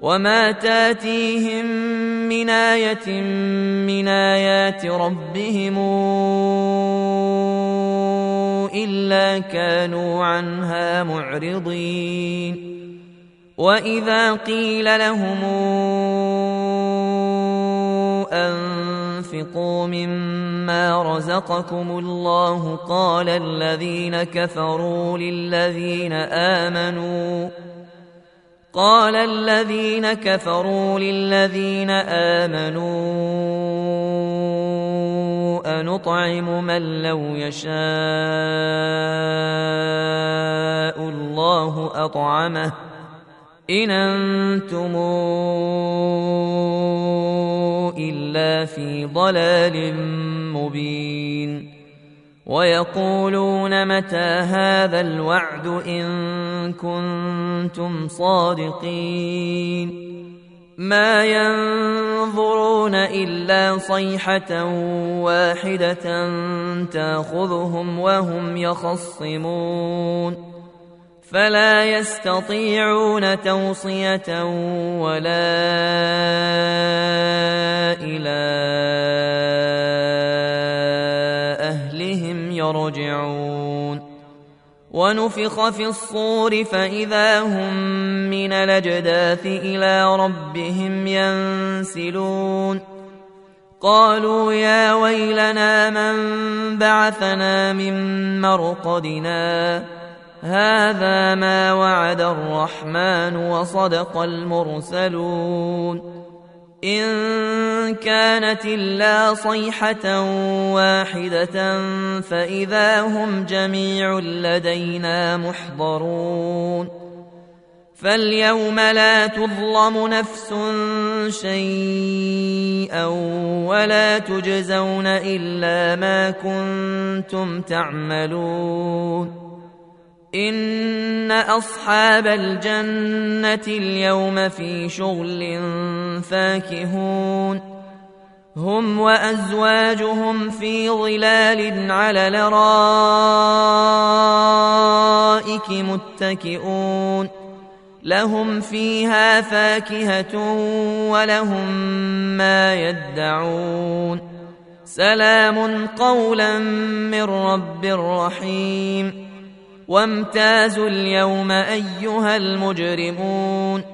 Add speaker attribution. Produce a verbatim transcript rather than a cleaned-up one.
Speaker 1: وما تاتيهم من آية من آيات ربهم إلا كانوا عنها معرضين وإذا قيل لهم أنفقوا مما رزقكم الله قال الذين كفروا للذين آمنوا قال الذين كفروا للذين آمنوا أنطعم من لو يشاء الله أطعمه إن أنتم إلا في ضلال مبين ويقولون متى هذا الوعد إن كنتم صادقين ما ينظرون إلا صيحة واحدة تأخذهم وهم يخصمون فلا يستطيعون توصية ولا إلى أهلهم يرجعون ونفخ في الصور فإذا هم من الأجداث إلى ربهم ينسلون قالوا يا ويلنا من بعثنا من مرقدنا هذا ما وعد الرحمن وصدق المرسلون إن كانت إلا صيحة واحدة فإذا هم جميع لدينا محضرون فاليوم لا تظلم نفس شيئا ولا تجزون إلا ما كنتم تعملون إن أصحاب الجنة اليوم في شغل فاكهون هم وأزواجهم في ظلال على الأرائك متكئون لهم فيها فاكهة ولهم ما يدعون سلام قولا من رب رحيم وامتازوا اليوم أيها المجرمون